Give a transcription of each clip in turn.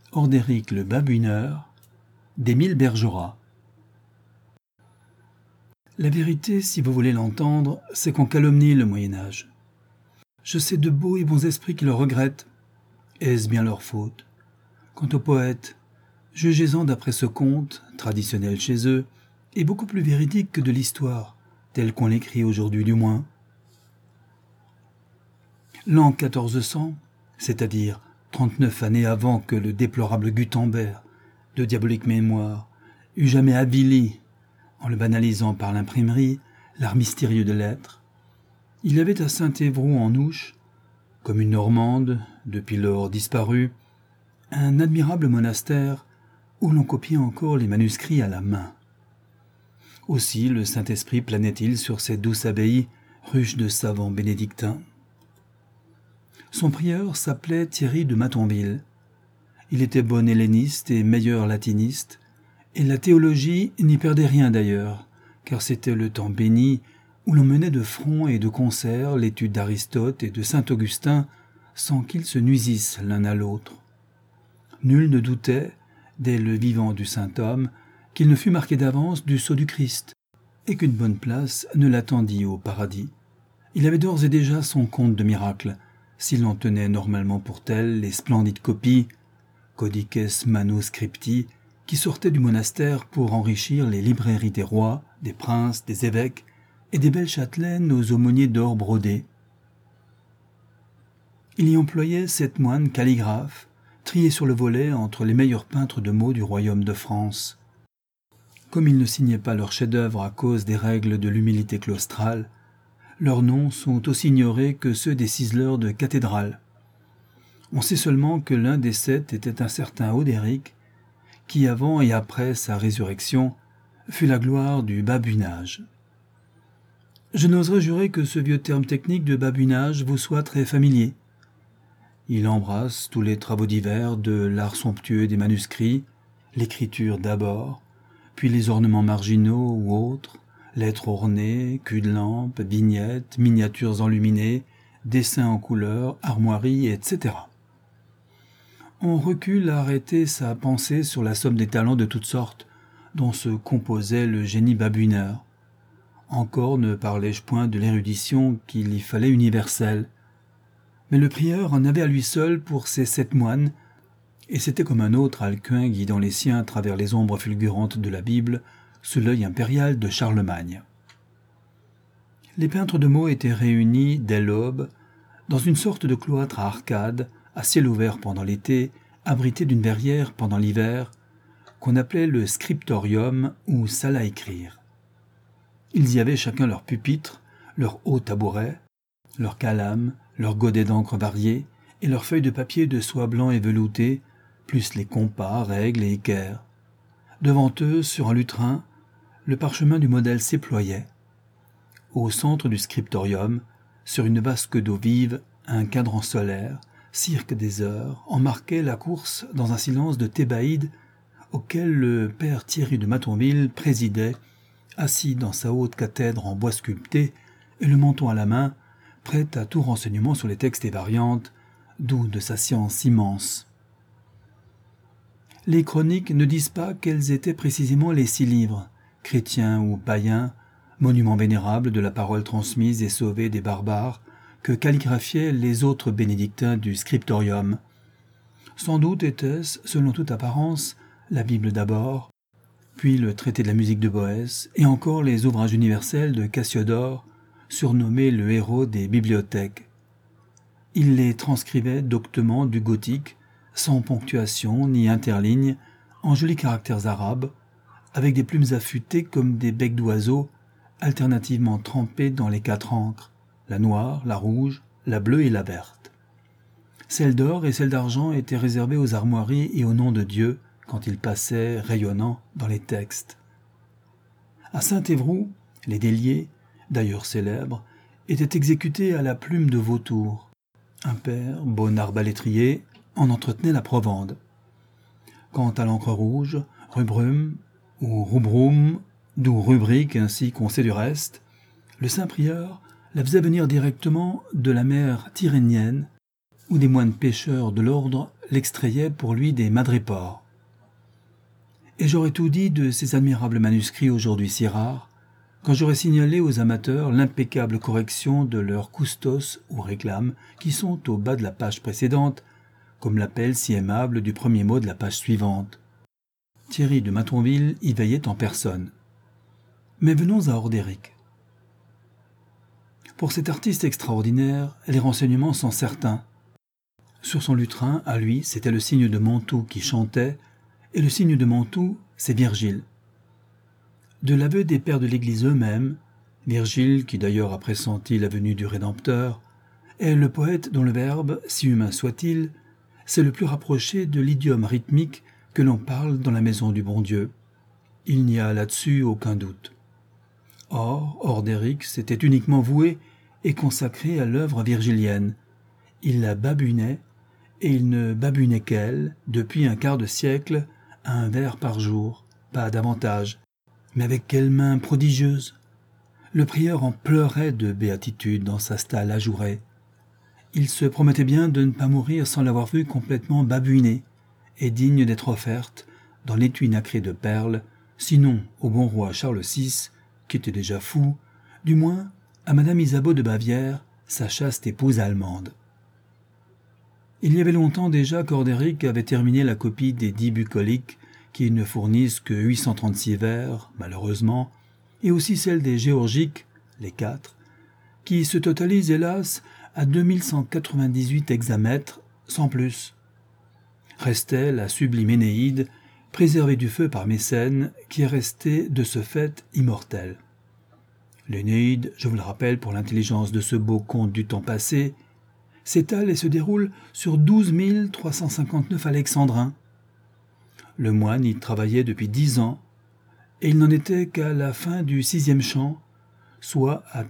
Ordéric le Babouineur d'Émile Bergerat. La vérité, si vous voulez l'entendre, c'est qu'on calomnie le Moyen-Âge. Je sais de beaux et bons esprits qui le regrettent. Est-ce bien leur faute? Quant aux poètes, jugez-en d'après ce conte, traditionnel chez eux, et beaucoup plus véridique que de l'histoire, telle qu'on l'écrit aujourd'hui du moins. L'an 1400, c'est-à-dire 39 années avant que le déplorable Gutenberg, de diabolique mémoire, eût jamais avili, en le banalisant par l'imprimerie, l'art mystérieux de l'être, il y avait à Saint-Évroult en Ouche, comme une Normande, depuis lors disparue, un admirable monastère où l'on copiait encore les manuscrits à la main. Aussi le Saint-Esprit planait-il sur cette douce abbaye, ruche de savants bénédictins. Son prieur s'appelait Thierry de Matonville. Il était bon helléniste et meilleur latiniste, et la théologie n'y perdait rien d'ailleurs, car c'était le temps béni où l'on menait de front et de concert l'étude d'Aristote et de Saint-Augustin sans qu'ils se nuisissent l'un à l'autre. Nul ne doutait, dès le vivant du saint homme, qu'il ne fût marqué d'avance du sceau du Christ, et qu'une bonne place ne l'attendît au paradis. Il avait d'ores et déjà son compte de miracles, s'il en tenait normalement pour tels les splendides copies, codices manuscripti, qui sortaient du monastère pour enrichir les librairies des rois, des princes, des évêques, et des belles châtelaines aux aumôniers d'or brodés. Il y employait 7 moines calligraphes, triés sur le volet entre les meilleurs peintres de mots du royaume de France. Comme ils ne signaient pas leurs chefs-d'œuvre à cause des règles de l'humilité claustrale, leurs noms sont aussi ignorés que ceux des ciseleurs de cathédrales. On sait seulement que l'un des 7 était un certain Ordéric, qui avant et après sa résurrection fut la gloire du babouinage. Je n'oserais jurer que ce vieux terme technique de babouinage vous soit très familier. Il embrasse tous les travaux divers de l'art somptueux des manuscrits, l'écriture d'abord, puis les ornements marginaux ou autres, lettres ornées, culs de lampe, vignettes, miniatures enluminées, dessins en couleurs, armoiries, etc. On recule à arrêter sa pensée sur la somme des talents de toutes sortes dont se composait le génie babouineur. Encore ne parlais-je point de l'érudition qu'il y fallait universelle. Mais le prieur en avait à lui seul pour ses 7 moines, et c'était comme un autre Alcuin guidant les siens à travers les ombres fulgurantes de la Bible, sous l'œil impérial de Charlemagne. Les peintres de mots étaient réunis dès l'aube, dans une sorte de cloître à arcades, à ciel ouvert pendant l'été, abrité d'une verrière pendant l'hiver, qu'on appelait le scriptorium ou salle à écrire. Ils y avaient chacun leur pupitre, leur haut tabouret, leur calame, leur godet d'encre variés et leurs feuilles de papier de soie blanc et velouté, plus les compas, règles et équerres. Devant eux, sur un lutrin, le parchemin du modèle s'éployait. Au centre du scriptorium, sur une vasque d'eau vive, un cadran solaire, cirque des heures, en marquait la course dans un silence de thébaïde auquel le père Thierry de Matonville présidait, assis dans sa haute cathèdre en bois sculpté et le menton à la main, prêt à tout renseignement sur les textes et variantes, d'où de sa science immense. Les chroniques ne disent pas quels étaient précisément les 6 livres, chrétiens ou païens, monuments vénérables de la parole transmise et sauvée des barbares, que calligraphiaient les autres bénédictins du scriptorium. Sans doute était-ce, selon toute apparence, la Bible d'abord, puis le traité de la musique de Boès, et encore les ouvrages universels de Cassiodore, surnommé le héros des bibliothèques. Il les transcrivait doctement du gothique, sans ponctuation ni interligne, en jolis caractères arabes, avec des plumes affûtées comme des becs d'oiseaux, alternativement trempées dans les 4 encres, la noire, la rouge, la bleue et la verte. Celles d'or et celles d'argent étaient réservées aux armoiries et au nom de Dieu, quand ils passaient rayonnants dans les textes. À Saint-Évroult, les déliés, d'ailleurs célèbres, étaient exécutés à la plume de vautour. Un père, bon arbalétrier, en entretenait la provende. Quant à l'encre rouge, rubrum ou rubrum, d'où rubrique ainsi qu'on sait du reste, le Saint-Prieur la faisait venir directement de la mer Tyrrhénienne, où des moines pêcheurs de l'ordre l'extrayait pour lui des madrépores. Et j'aurais tout dit de ces admirables manuscrits aujourd'hui si rares, quand j'aurais signalé aux amateurs l'impeccable correction de leurs custos ou réclames qui sont au bas de la page précédente, comme l'appel si aimable du premier mot de la page suivante. Thierry de Matonville y veillait en personne. Mais venons à Ordéric. Pour cet artiste extraordinaire, les renseignements sont certains. Sur son lutrin, à lui, c'était le cygne de Mantoue qui chantait, et le cygne de Mantoue, c'est Virgile. De l'aveu des pères de l'Église eux-mêmes, Virgile, qui d'ailleurs a pressenti la venue du Rédempteur, est le poète dont le verbe, si humain soit-il, c'est le plus rapproché de l'idiome rythmique que l'on parle dans la maison du bon Dieu. Il n'y a là-dessus aucun doute. Or, Ordéric s'était uniquement voué et consacré à l'œuvre virgilienne. Il la babunait, et il ne babunait qu'elle, depuis un quart de siècle, à un vers par jour, pas davantage. Mais avec quelle main prodigieuse! Le prieur en pleurait de béatitude dans sa stalle ajourée. Il se promettait bien de ne pas mourir sans l'avoir vue complètement babuinée, et digne d'être offerte, dans l'étui nacré de perles, sinon au bon roi Charles VI, qui était déjà fou, du moins à Madame Isabeau de Bavière, sa chaste épouse allemande. Il y avait longtemps déjà qu'Ordéric avait terminé la copie des 10 bucoliques, qui ne fournissent que 836 vers, malheureusement, et aussi celle des géorgiques, les 4, qui se totalisent hélas à 2198 hexamètres, sans plus. Restait la sublime Énéide, préservée du feu par Mécène, qui est restée de ce fait immortelle. L'Énéide, je vous le rappelle pour l'intelligence de ce beau conte du temps passé, s'étale et se déroule sur 12 359 alexandrins. Le moine y travaillait depuis 10 ans, et il n'en était qu'à la fin du 6e chant, soit à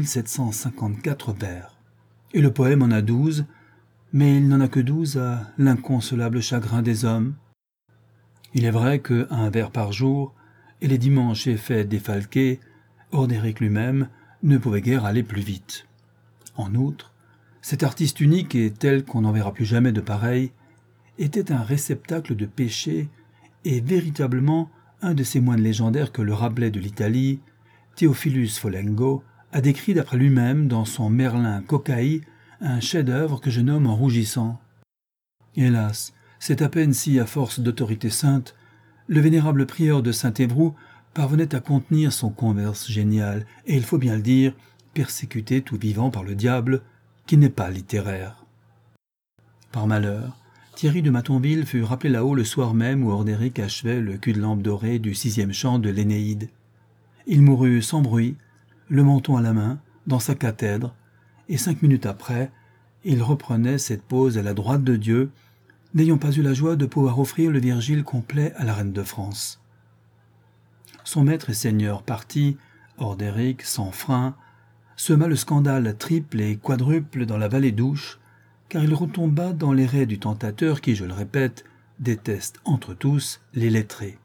4754 vers. Et le poème en a 12, mais il n'en a que 12 à l'inconsolable chagrin des hommes. Il est vrai que un vers par jour, et les dimanches et fêtes défalqués, Ordéric lui-même ne pouvait guère aller plus vite. En outre, cet artiste unique et tel qu'on n'en verra plus jamais de pareil, était un réceptacle de péchés et véritablement un de ces moines légendaires que le Rabelais de l'Italie, Théophilus Folengo, a décrit d'après lui-même dans son Merlin Cocaï, un chef-d'œuvre que je nomme en rougissant. Hélas, c'est à peine si, à force d'autorité sainte, le vénérable prieur de Saint-Évroult parvenait à contenir son converse génial, et il faut bien le dire, persécuté tout vivant par le diable, qui n'est pas littéraire. Par malheur, Thierry de Matonville fut rappelé là-haut le soir même où Ordéric achevait le cul-de-lampe doré du 6e chant de l'Énéide. Il mourut sans bruit, le menton à la main, dans sa cathèdre, et 5 minutes après, il reprenait cette pose à la droite de Dieu, n'ayant pas eu la joie de pouvoir offrir le Virgile complet à la reine de France. Son maître et seigneur parti, Ordéric, sans frein, sema le scandale triple et quadruple dans la vallée d'Ouche, car il retomba dans les raies du tentateur qui, je le répète, déteste entre tous les lettrés.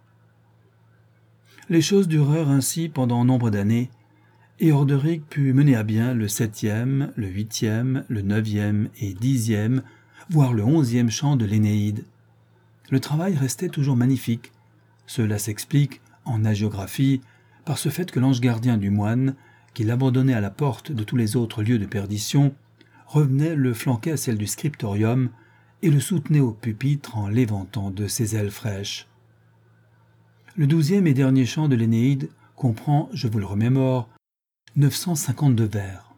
Les choses durèrent ainsi pendant nombre d'années, et Ordéric put mener à bien le 7e, le 8e, le 9e et 10e, voire le 11e chant de l'Énéide. Le travail restait toujours magnifique. Cela s'explique, en hagiographie, par ce fait que l'ange gardien du moine, qui l'abandonnait à la porte de tous les autres lieux de perdition, revenait le flanquer à celle du scriptorium et le soutenait au pupitre en l'éventant de ses ailes fraîches. Le 12e et dernier chant de l'Énéide comprend, je vous le remémore, 952 vers.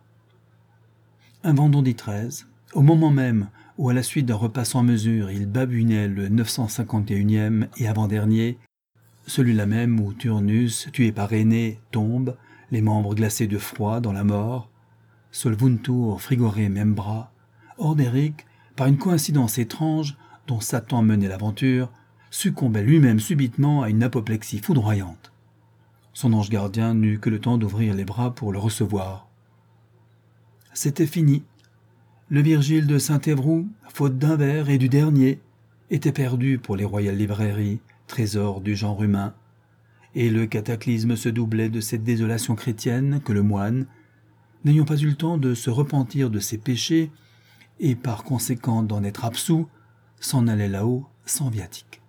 Un vendredi 13, au moment même où à la suite d'un repas sans mesure il babunait le 951e et avant-dernier, celui-là même où Turnus, tué par Énée, tombe, les membres glacés de froid dans la mort, solvuntur frigore membra, Ordéric, par une coïncidence étrange dont Satan menait l'aventure, succombait lui-même subitement à une apoplexie foudroyante. Son ange gardien n'eut que le temps d'ouvrir les bras pour le recevoir. C'était fini. Le Virgile de Saint-Évroult, faute d'un vers et du dernier, était perdu pour les royales librairies, trésor du genre humain, et le cataclysme se doublait de cette désolation chrétienne que le moine, n'ayant pas eu le temps de se repentir de ses péchés, et par conséquent d'en être absous, s'en allait là-haut sans viatique.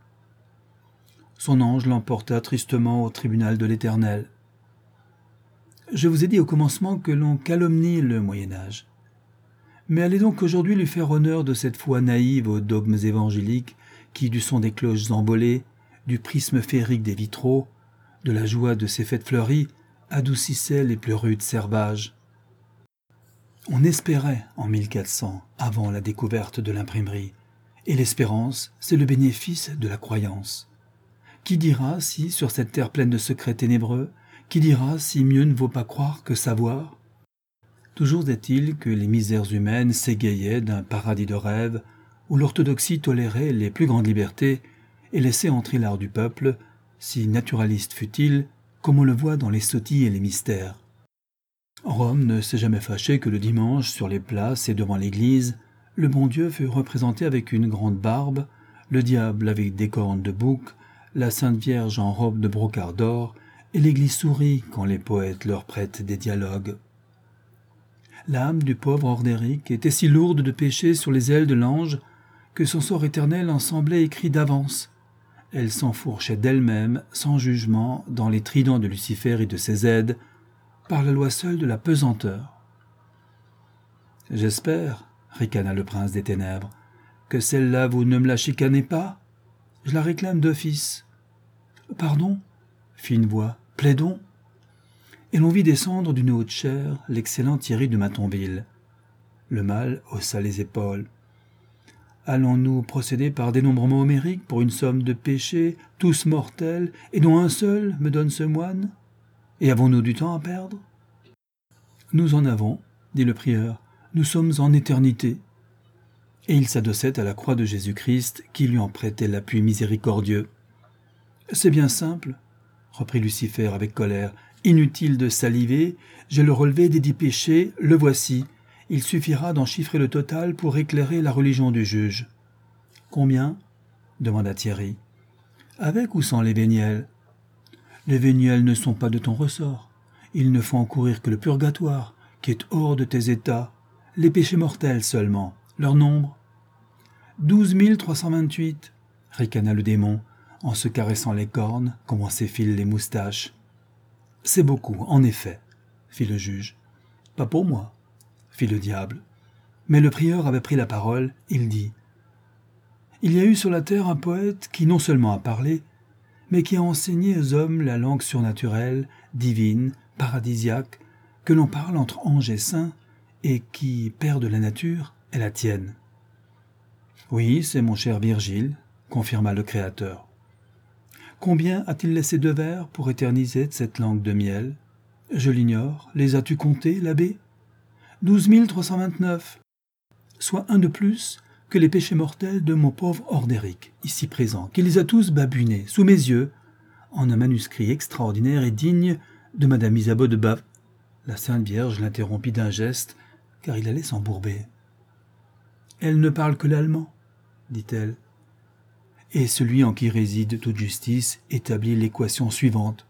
Son ange l'emporta tristement au tribunal de l'Éternel. Je vous ai dit au commencement que l'on calomnie le Moyen-Âge. Mais allez donc aujourd'hui lui faire honneur de cette foi naïve aux dogmes évangéliques qui, du son des cloches embolées, du prisme féerique des vitraux, de la joie de ces fêtes fleuries, adoucissait les plus rudes servages. On espérait en 1400, avant la découverte de l'imprimerie, et l'espérance, c'est le bénéfice de la croyance. Qui dira si, sur cette terre pleine de secrets ténébreux, qui dira si mieux ne vaut pas croire que savoir? Toujours est-il que les misères humaines s'égayaient d'un paradis de rêve où l'orthodoxie tolérait les plus grandes libertés et laissait entrer l'art du peuple, si naturaliste fût-il, comme on le voit dans les sottis et les mystères. Rome ne s'est jamais fâché que le dimanche, sur les places et devant l'église, le bon Dieu fut représenté avec une grande barbe, le diable avec des cornes de bouc, la Sainte Vierge en robe de brocart d'or, et l'église sourit quand les poètes leur prêtent des dialogues. L'âme du pauvre Ordéric était si lourde de péché sur les ailes de l'ange que son sort éternel en semblait écrit d'avance. Elle s'enfourchait d'elle-même, sans jugement, dans les tridents de Lucifer et de ses aides, par la loi seule de la pesanteur. « J'espère, ricana le prince des ténèbres, que celle-là vous ne me la chicanez pas? Je la réclame d'office. »« Pardon » fit une voix, « plaidons » et l'on vit descendre d'une haute chaire l'excellent Thierry de Matonville. Le mâle haussa les épaules. « Allons-nous procéder par dénombrement homérique pour une somme de péchés, tous mortels, et dont un seul me donne ce moine? Et avons-nous du temps à perdre ?»« Nous en avons, dit le prieur, nous sommes en éternité. » Et il s'adossait à la croix de Jésus-Christ qui lui en prêtait l'appui miséricordieux. « C'est bien simple, » reprit Lucifer avec colère. « Inutile de saliver, j'ai le relevé des 10 péchés, le voici. Il suffira d'en chiffrer le total pour éclairer la religion du juge. »« Combien ?» demanda Thierry. « Avec ou sans les véniels ?»« Les véniels ne sont pas de ton ressort. Ils ne font encourir que le purgatoire, qui est hors de tes états. Les péchés mortels seulement. Leur nombre ?»« 12 328, » ricana le démon, en se caressant les cornes comme on s'effile les moustaches. « C'est beaucoup, en effet, » fit le juge. « Pas pour moi, » fit le diable. Mais le prieur avait pris la parole, il dit « Il y a eu sur la terre un poète qui non seulement a parlé, mais qui a enseigné aux hommes la langue surnaturelle, divine, paradisiaque, que l'on parle entre anges et saints, et qui, père de la nature, est la tienne. »« Oui, c'est mon cher Virgile, » confirma le Créateur. « Combien a-t-il laissé de vers pour éterniser cette langue de miel? Je l'ignore. Les as-tu comptés, l'abbé? 12 329, soit un de plus que les péchés mortels de mon pauvre Ordéric, ici présent, qui les a tous babunés, sous mes yeux, en un manuscrit extraordinaire et digne de Madame Isabeau de Bav. » La Sainte Vierge l'interrompit d'un geste, car il allait s'embourber. « Elle ne parle que l'allemand, » dit-elle. Et celui en qui réside toute justice établit l'équation suivante.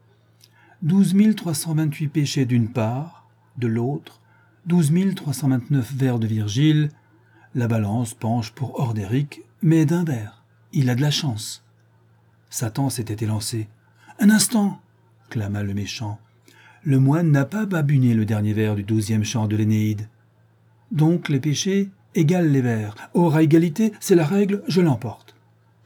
12 328 péchés d'une part, de l'autre, 12 329 vers de Virgile, la balance penche pour Ordéric, mais d'un vers. Il a de la chance. Satan s'était élancé. « Un instant !» clama le méchant. « Le moine n'a pas babuné le dernier vers du 12e chant de l'Énéide. Donc les péchés égalent les vers. Or, à égalité, c'est la règle, je l'emporte. »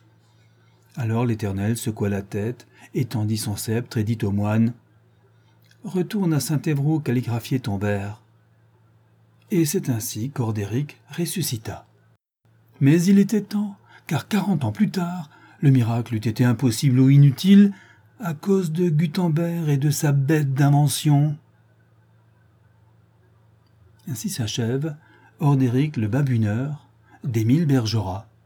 Alors l'Éternel secoua la tête, étendit son sceptre et dit au moine « Retourne à Saint-Évroult calligraphier ton vers. » Et c'est ainsi qu'Ordéric ressuscita. Mais il était temps, car 40 ans plus tard, le miracle eût été impossible ou inutile à cause de Gutenberg et de sa bête d'invention. Ainsi s'achève Ordéric le Babuneur d'Émile Bergerac.